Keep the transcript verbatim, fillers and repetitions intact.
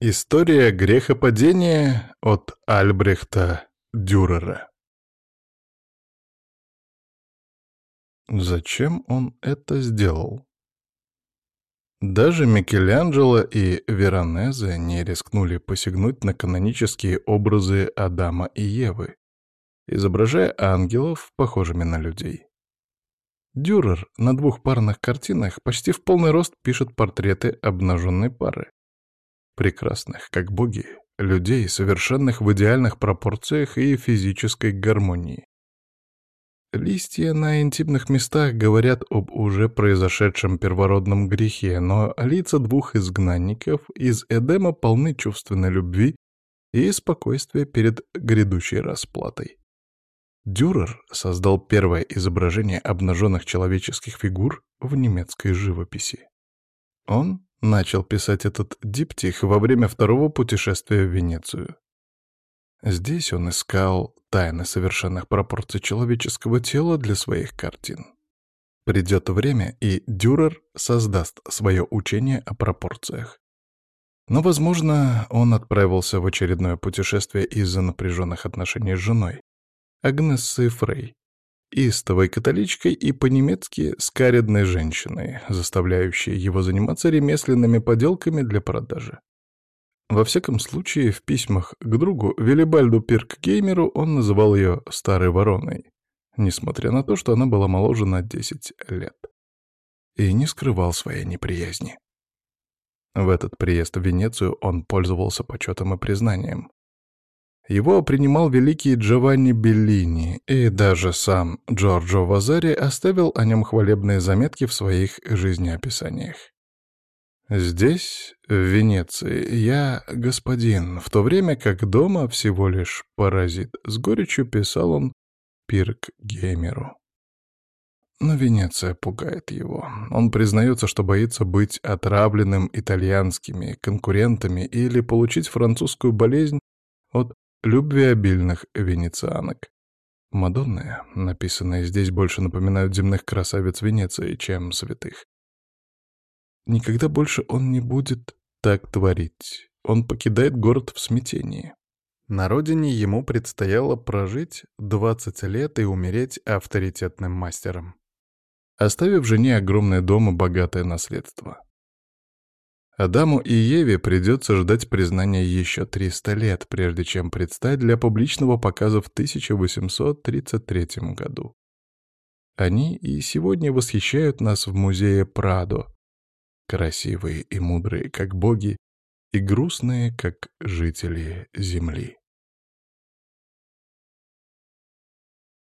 История грехопадения от Альбрехта Дюрера. Зачем он это сделал? Даже Микеланджело и Веронезе не рискнули посягнуть на канонические образы Адама и Евы, изображая ангелов, похожими на людей. Дюрер на двух парных картинах почти в полный рост пишет портреты обнаженной пары. Прекрасных, как боги, людей, совершенных в идеальных пропорциях и физической гармонии. Листья на интимных местах говорят об уже произошедшем первородном грехе, но лица двух изгнанников из Эдема полны чувственной любви и спокойствия перед грядущей расплатой. Дюрер создал первое изображение обнаженных человеческих фигур в немецкой живописи. Он начал писать этот диптих во время второго путешествия в Венецию. Здесь он искал тайны совершенных пропорций человеческого тела для своих картин. Придет время, и Дюрер создаст свое учение о пропорциях. Но, возможно, он отправился в очередное путешествие из-за напряженных отношений с женой, Агнессой Фрей, истовой католичкой и по-немецки скаредной женщиной, заставляющей его заниматься ремесленными поделками для продажи. Во всяком случае, в письмах к другу Виллибальду Пиркгеймеру он называл ее «старой вороной», несмотря на то, что она была моложе на десять лет, и не скрывал своей неприязни. В этот приезд в Венецию он пользовался почетом и признанием. Его принимал великий Джованни Беллини, и даже сам Джорджо Вазари оставил о нем хвалебные заметки в своих жизнеописаниях. «Здесь, в Венеции, я господин, в то время как дома всего лишь паразит», — с горечью писал он Пиркгеймеру. Но Венеция пугает его. Он признается, что боится быть отравленным итальянскими конкурентами или получить французскую болезнь от любвеобильных венецианок. Мадонны, написанные здесь, больше напоминают земных красавиц Венеции, чем святых. Никогда больше он не будет так творить. Он покидает город в смятении. На родине ему предстояло прожить двадцать лет и умереть авторитетным мастером, оставив жене огромный дом и богатое наследство. Адаму и Еве придется ждать признания еще триста лет, прежде чем предстать для публичного показа в тысяча восемьсот тридцать третьем году. Они и сегодня восхищают нас в музее Прадо, красивые и мудрые, как боги, и грустные, как жители Земли.